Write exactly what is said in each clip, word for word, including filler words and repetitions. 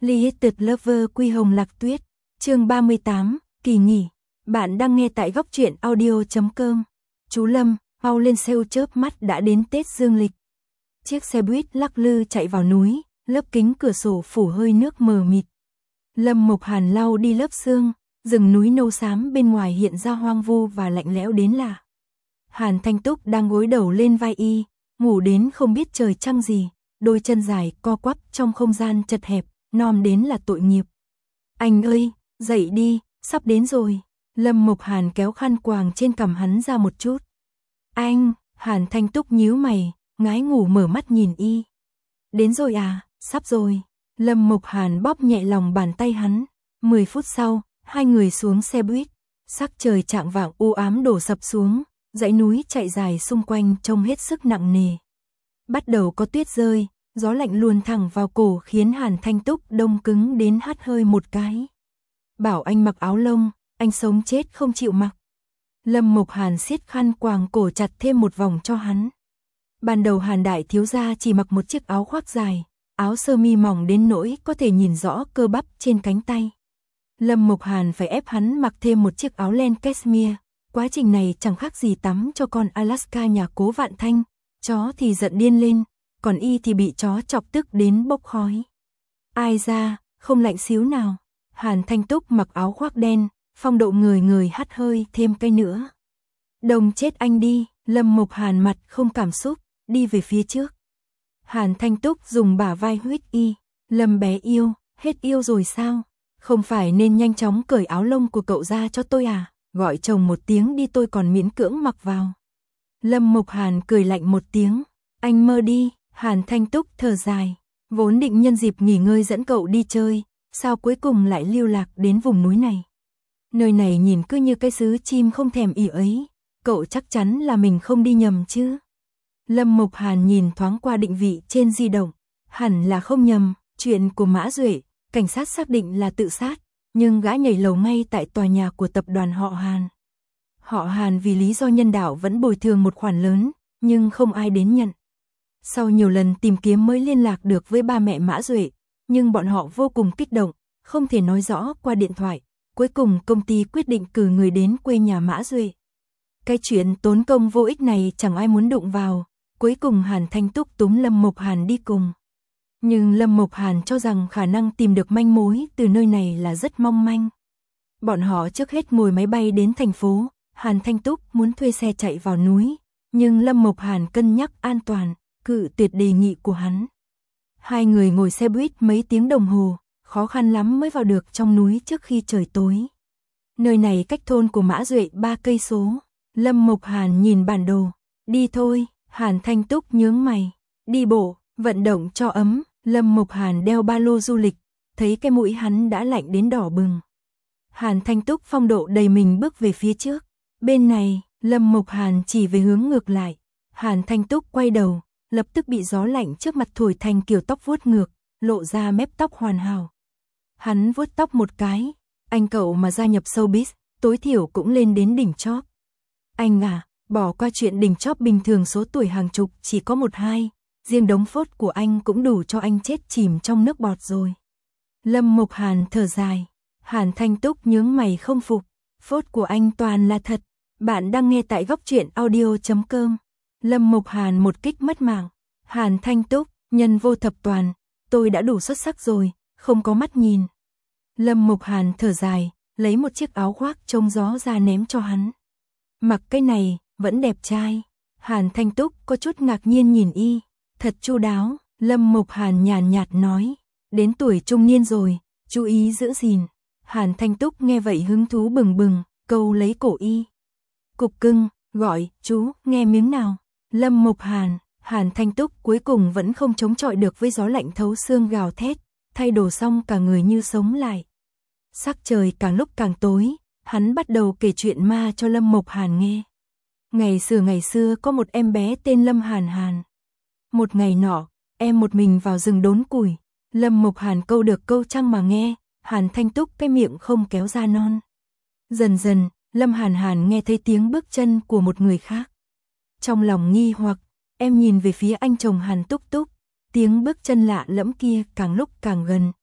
Lighted Lover Quy Hồng Lạc Tuyết, chương ba mươi tám, kỳ nghỉ. Bạn đang nghe tại góc truyện audio chấm com. Chú Lâm, mau lên xe chớp mắt đã đến Tết Dương lịch. Chiếc xe buýt lắc lư chạy vào núi, lớp kính cửa sổ phủ hơi nước mờ mịt. Lâm Mộc Hàn lau đi lớp sương, rừng núi nâu xám bên ngoài hiện ra hoang vu và lạnh lẽo đến lạ. Hàn Thanh Túc đang gối đầu lên vai y, ngủ đến không biết trời trăng gì, đôi chân dài co quắp trong không gian chật hẹp, nom đến là tội nghiệp. Anh ơi, dậy đi, sắp đến rồi. Lâm Mộc Hàn kéo khăn quàng trên cằm hắn ra một chút. Anh, Hàn Thanh Túc nhíu mày, ngái ngủ mở mắt nhìn y. Đến rồi à, sắp rồi. Lâm Mộc Hàn bóp nhẹ lòng bàn tay hắn. Mười phút sau, hai người xuống xe buýt. Sắc trời chạng vạng u ám đổ sập xuống, dãy núi chạy dài xung quanh trông hết sức nặng nề. Bắt đầu có tuyết rơi, gió lạnh luồn thẳng vào cổ khiến Hàn Thanh Túc đông cứng đến hắt hơi một cái. Bảo anh mặc áo lông, anh sống chết không chịu mặc. Lâm Mộc Hàn siết khăn quàng cổ chặt thêm một vòng cho hắn. Ban đầu Hàn đại thiếu gia chỉ mặc một chiếc áo khoác dài, áo sơ mi mỏng đến nỗi có thể nhìn rõ cơ bắp trên cánh tay. Lâm Mộc Hàn phải ép hắn mặc thêm một chiếc áo len cashmere. Quá trình này chẳng khác gì tắm cho con Alaska nhà Cố Vạn Thanh. Chó thì giận điên lên, còn y thì bị chó chọc tức đến bốc khói. Ai ra, không lạnh xíu nào. Hàn Thanh Túc mặc áo khoác đen, phong độ người người hắt hơi thêm cây nữa. Đồng chết anh đi. Lâm Mộc Hàn mặt không cảm xúc, đi về phía trước. Hàn Thanh Túc dùng bả vai huýt y. Lâm bé yêu, hết yêu rồi sao? Không phải nên nhanh chóng cởi áo lông của cậu ra cho tôi à? Gọi chồng một tiếng đi tôi còn miễn cưỡng mặc vào. Lâm Mộc Hàn cười lạnh một tiếng. Anh mơ đi. Hàn Thanh Túc thở dài. Vốn định nhân dịp nghỉ ngơi dẫn cậu đi chơi, sao cuối cùng lại lưu lạc đến vùng núi này. Nơi này nhìn cứ như cái xứ chim không thèm ỉ ấy. Cậu chắc chắn là mình không đi nhầm chứ. Lâm Mộc Hàn nhìn thoáng qua định vị trên di động. Hẳn là không nhầm. Chuyện của Mã Duệ, cảnh sát xác định là tự sát. Nhưng gã nhảy lầu ngay tại tòa nhà của tập đoàn họ Hàn. Họ Hàn vì lý do nhân đạo vẫn bồi thường một khoản lớn, nhưng không ai đến nhận. Sau nhiều lần tìm kiếm mới liên lạc được với ba mẹ Mã Duệ, nhưng bọn họ vô cùng kích động, không thể nói rõ qua điện thoại. Cuối cùng công ty quyết định cử người đến quê nhà Mã Duệ. Cái chuyện tốn công vô ích này chẳng ai muốn đụng vào, cuối cùng Hàn Thanh Túc túm Lâm Mộc Hàn đi cùng. Nhưng Lâm Mộc Hàn cho rằng khả năng tìm được manh mối từ nơi này là rất mong manh. Bọn họ trước hết ngồi máy bay đến thành phố, Hàn Thanh Túc muốn thuê xe chạy vào núi, nhưng Lâm Mộc Hàn cân nhắc an toàn, cự tuyệt đề nghị của hắn. Hai người ngồi xe buýt mấy tiếng đồng hồ, khó khăn lắm mới vào được trong núi trước khi trời tối. Nơi này cách thôn của Mã Duệ ba cây số. Lâm Mộc Hàn nhìn bản đồ, đi thôi. Hàn Thanh Túc nhướng mày, đi bộ, vận động cho ấm. Lâm Mộc Hàn đeo ba lô du lịch, thấy cái mũi hắn đã lạnh đến đỏ bừng. Hàn Thanh Túc phong độ đầy mình bước về phía trước. Bên này, Lâm Mộc Hàn chỉ về hướng ngược lại. Hàn Thanh Túc quay đầu, lập tức bị gió lạnh trước mặt thổi thành kiểu tóc vuốt ngược, lộ ra mép tóc hoàn hảo. Hắn vuốt tóc một cái, anh cậu mà gia nhập showbiz, tối thiểu cũng lên đến đỉnh chóp. Anh à, bỏ qua chuyện đỉnh chóp bình thường số tuổi hàng chục chỉ có một hai. Riêng đống phốt của anh cũng đủ cho anh chết chìm trong nước bọt rồi. Lâm Mộc Hàn thở dài. Hàn Thanh Túc nhướng mày không phục. Phốt của anh toàn là thật. Bạn đang nghe tại góc truyện audio chấm com. Lâm Mộc Hàn một kích mất mạng. Hàn Thanh Túc, nhân vô thập toàn. Tôi đã đủ xuất sắc rồi, không có mắt nhìn. Lâm Mộc Hàn thở dài, lấy một chiếc áo khoác trông gió ra ném cho hắn. Mặc cái này, vẫn đẹp trai. Hàn Thanh Túc có chút ngạc nhiên nhìn y. Thật chu đáo. Lâm Mộc Hàn nhàn nhạt nói. Đến tuổi trung niên rồi, chú ý giữ gìn. Hàn Thanh Túc nghe vậy hứng thú bừng bừng, câu lấy cổ y. Cục cưng, gọi, chú, nghe miếng nào. Lâm Mộc Hàn, Hàn Thanh Túc cuối cùng vẫn không chống chọi được với gió lạnh thấu xương gào thét, thay đồ xong cả người như sống lại. Sắc trời càng lúc càng tối, hắn bắt đầu kể chuyện ma cho Lâm Mộc Hàn nghe. Ngày xưa ngày xưa có một em bé tên Lâm Hàn Hàn. Một ngày nọ, em một mình vào rừng đốn củi. Lâm Mộc Hàn câu được câu trăng mà nghe, Hàn Thanh Túc cái miệng không kéo ra non. Dần dần, Lâm Hàn Hàn nghe thấy tiếng bước chân của một người khác. Trong lòng nghi hoặc, em nhìn về phía anh chồng Hàn Túc Túc. Tiếng bước chân lạ lẫm kia càng lúc càng gần,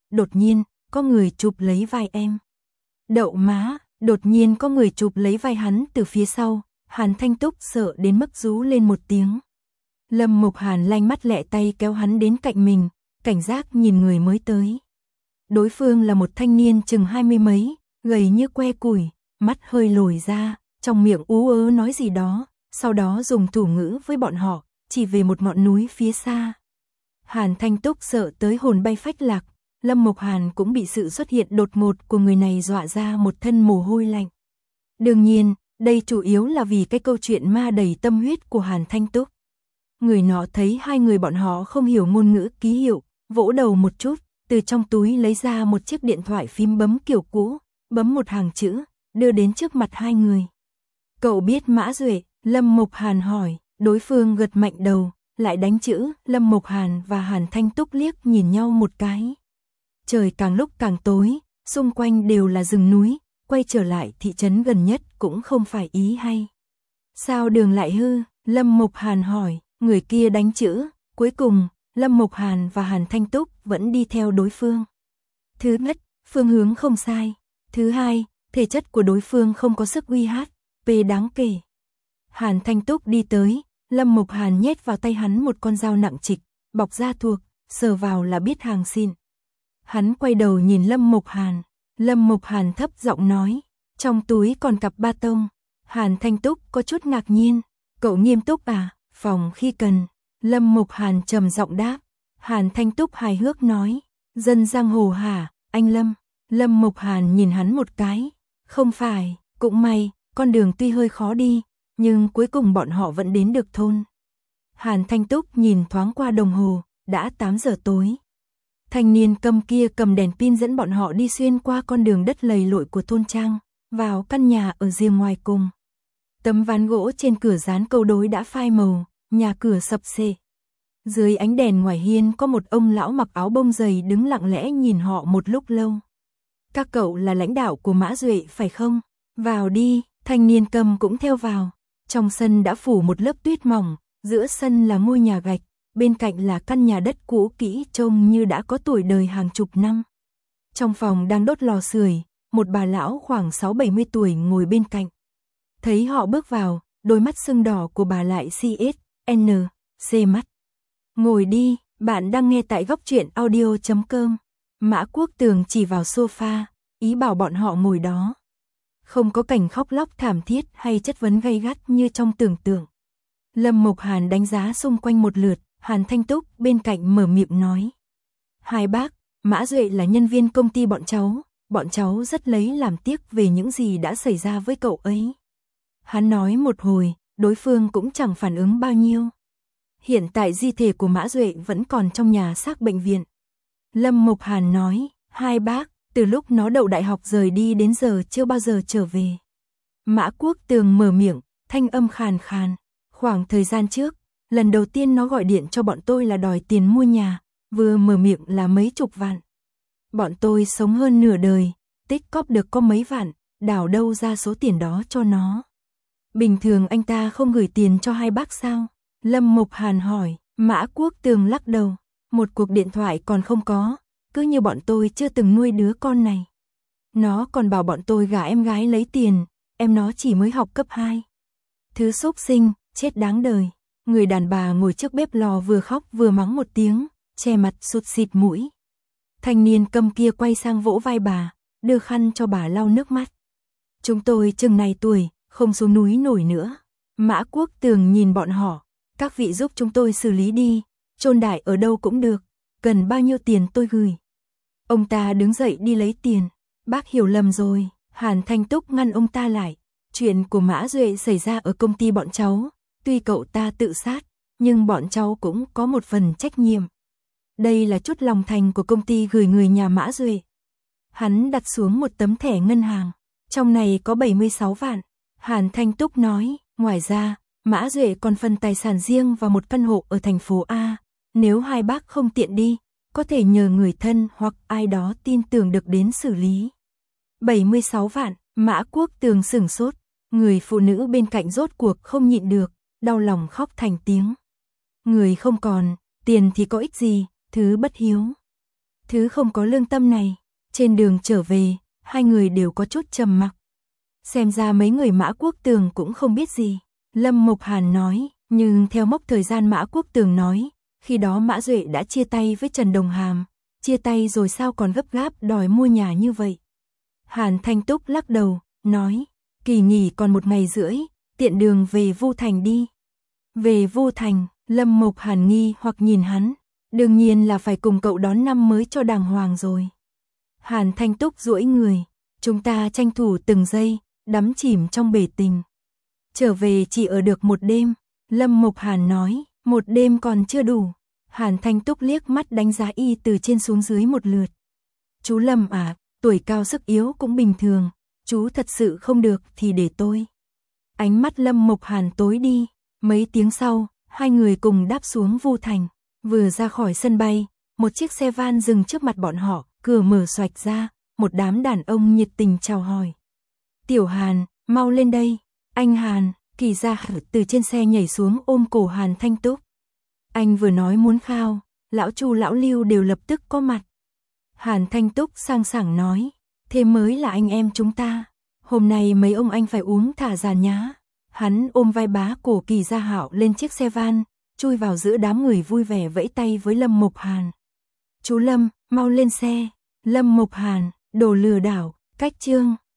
đột nhiên, có người chụp lấy vai em. Đậu má, đột nhiên có người chụp lấy vai hắn từ phía sau, Hàn Thanh Túc sợ đến mức rú lên một tiếng. Lâm Mục Hàn lanh mắt lẹ tay kéo hắn đến cạnh mình, cảnh giác nhìn người mới tới. Đối phương là một thanh niên chừng hai mươi mấy, gầy như que củi, mắt hơi lồi ra, trong miệng ú ớ nói gì đó, sau đó dùng thủ ngữ với bọn họ, chỉ về một ngọn núi phía xa. Hàn Thanh Túc sợ tới hồn bay phách lạc, Lâm Mục Hàn cũng bị sự xuất hiện đột ngột của người này dọa ra một thân mồ hôi lạnh. Đương nhiên, đây chủ yếu là vì cái câu chuyện ma đầy tâm huyết của Hàn Thanh Túc. Người nọ thấy hai người bọn họ không hiểu ngôn ngữ ký hiệu, vỗ đầu một chút, từ trong túi lấy ra một chiếc điện thoại phím bấm kiểu cũ, bấm một hàng chữ, đưa đến trước mặt hai người. Cậu biết Mã Duệ? Lâm Mục Hàn hỏi, đối phương gật mạnh đầu, lại đánh chữ. Lâm Mục Hàn và Hàn Thanh Túc liếc nhìn nhau một cái. Trời càng lúc càng tối, xung quanh đều là rừng núi, quay trở lại thị trấn gần nhất cũng không phải ý hay. Sao đường lại hư? Lâm Mục Hàn hỏi, người kia đánh chữ. Cuối cùng, Lâm Mục Hàn và Hàn Thanh Túc vẫn đi theo đối phương. Thứ nhất, phương hướng không sai. Thứ hai, thể chất của đối phương không có sức uy hát, về đáng kể. Hàn Thanh Túc đi tới, Lâm Mục Hàn nhét vào tay hắn một con dao nặng trịch, bọc da thuộc, sờ vào là biết hàng xịn. Hắn quay đầu nhìn Lâm Mục Hàn, Lâm Mục Hàn thấp giọng nói, trong túi còn cặp ba tông. Hàn Thanh Túc có chút ngạc nhiên, cậu nghiêm túc à, phòng khi cần. Lâm Mục Hàn trầm giọng đáp. Hàn Thanh Túc hài hước nói, dân giang hồ hả, anh Lâm? Lâm Mục Hàn nhìn hắn một cái, không phải, cũng may, con đường tuy hơi khó đi, nhưng cuối cùng bọn họ vẫn đến được thôn. Hàn Thanh Túc nhìn thoáng qua đồng hồ, đã tám giờ tối. Thanh niên cầm kia cầm đèn pin dẫn bọn họ đi xuyên qua con đường đất lầy lội của thôn trang, vào căn nhà ở rìa ngoài cùng. Tấm ván gỗ trên cửa dán câu đối đã phai màu, nhà cửa sập xệ. Dưới ánh đèn ngoài hiên có một ông lão mặc áo bông dày đứng lặng lẽ nhìn họ một lúc lâu. Các cậu là lãnh đạo của Mã Duệ phải không? Vào đi, thanh niên cầm cũng theo vào. Trong sân đã phủ một lớp tuyết mỏng, giữa sân là ngôi nhà gạch, bên cạnh là căn nhà đất cũ kỹ trông như đã có tuổi đời hàng chục năm. Trong phòng đang đốt lò sưởi, một bà lão khoảng sáu bảy mươi tuổi ngồi bên cạnh. Thấy họ bước vào, đôi mắt sưng đỏ của bà lại xê ét en xê mắt. Ngồi đi, bạn đang nghe tại góc truyện audio chấm com. Mã Quốc Tường chỉ vào sofa, ý bảo bọn họ ngồi đó. Không có cảnh khóc lóc thảm thiết hay chất vấn gay gắt như trong tưởng tượng. Lâm Mục Hàn đánh giá xung quanh một lượt, Hàn Thanh Túc bên cạnh mở miệng nói. Hai bác, Mã Duệ là nhân viên công ty bọn cháu, bọn cháu rất lấy làm tiếc về những gì đã xảy ra với cậu ấy. Hắn nói một hồi, đối phương cũng chẳng phản ứng bao nhiêu. Hiện tại di thể của Mã Duệ vẫn còn trong nhà xác bệnh viện. Lâm Mục Hàn nói, hai bác, từ lúc nó đậu đại học rời đi đến giờ chưa bao giờ trở về. Mã Quốc Tường mở miệng, thanh âm khàn khàn. Khoảng thời gian trước, lần đầu tiên nó gọi điện cho bọn tôi là đòi tiền mua nhà, vừa mở miệng là mấy chục vạn. Bọn tôi sống hơn nửa đời, tích cóp được có mấy vạn, đảo đâu ra số tiền đó cho nó. Bình thường anh ta không gửi tiền cho hai bác sao? Lâm Mục Hàn hỏi. Mã Quốc Tường lắc đầu, một cuộc điện thoại còn không có, cứ như bọn tôi chưa từng nuôi đứa con này. Nó còn bảo bọn tôi gả em gái lấy tiền, em nó chỉ mới học cấp hai. Thứ xúc sinh, chết đáng đời. Người đàn bà ngồi trước bếp lò vừa khóc vừa mắng một tiếng, che mặt sụt xịt mũi. Thanh niên cầm kia quay sang vỗ vai bà, đưa khăn cho bà lau nước mắt. Chúng tôi chừng này tuổi, không xuống núi nổi nữa. Mã Quốc Tường nhìn bọn họ, các vị giúp chúng tôi xử lý đi, chôn đại ở đâu cũng được, cần bao nhiêu tiền tôi gửi. Ông ta đứng dậy đi lấy tiền. Bác hiểu lầm rồi. Hàn Thanh Túc ngăn ông ta lại. Chuyện của Mã Duệ xảy ra ở công ty bọn cháu, tuy cậu ta tự sát, nhưng bọn cháu cũng có một phần trách nhiệm. Đây là chút lòng thành của công ty gửi người nhà Mã Duệ. Hắn đặt xuống một tấm thẻ ngân hàng, trong này có bảy mươi sáu vạn. Hàn Thanh Túc nói, ngoài ra, Mã Duệ còn phân tài sản riêng và một căn hộ ở thành phố A. Nếu hai bác không tiện đi, có thể nhờ người thân hoặc ai đó tin tưởng được đến xử lý. bảy mươi sáu vạn, Mã Quốc Tường sửng sốt, người phụ nữ bên cạnh rốt cuộc không nhịn được, đau lòng khóc thành tiếng. Người không còn, tiền thì có ích gì, thứ bất hiếu. Thứ không có lương tâm này. Trên đường trở về, hai người đều có chút trầm mặc. Xem ra mấy người Mã Quốc Tường cũng không biết gì. Lâm Mộc Hàn nói, nhưng theo mốc thời gian Mã Quốc Tường nói, khi đó Mã Duệ đã chia tay với Trần Đồng Hàm, chia tay rồi sao còn gấp gáp đòi mua nhà như vậy. Hàn Thanh Túc lắc đầu, nói, kỳ nghỉ còn một ngày rưỡi, tiện đường về Vu Thành đi. Về Vu Thành, Lâm Mộc Hàn nghi hoặc nhìn hắn, đương nhiên là phải cùng cậu đón năm mới cho đàng hoàng rồi. Hàn Thanh Túc duỗi người, chúng ta tranh thủ từng giây, đắm chìm trong bể tình. Trở về chỉ ở được một đêm, Lâm Mộc Hàn nói, một đêm còn chưa đủ. Hàn Thanh Túc liếc mắt đánh giá y từ trên xuống dưới một lượt. Chú Lâm à, tuổi cao sức yếu cũng bình thường, chú thật sự không được thì để tôi. Ánh mắt Lâm Mộc Hàn tối đi, mấy tiếng sau, hai người cùng đáp xuống Vu Thành. Vừa ra khỏi sân bay, một chiếc xe van dừng trước mặt bọn họ, cửa mở xoạch ra, một đám đàn ông nhiệt tình chào hỏi. Tiểu Hàn, mau lên đây. Anh Hàn, Kỳ Gia Hở từ trên xe nhảy xuống ôm cổ Hàn Thanh Túc. Anh vừa nói muốn khao, lão Chu lão Lưu đều lập tức có mặt. Hàn Thanh Túc sang sảng nói, thế mới là anh em chúng ta. Hôm nay mấy ông anh phải uống thả giàn nhá. Hắn ôm vai bá cổ Kỳ Gia Hạo lên chiếc xe van, chui vào giữa đám người vui vẻ vẫy tay với Lâm Mộc Hàn. Chú Lâm, mau lên xe. Lâm Mộc Hàn, đồ lừa đảo, cách chương.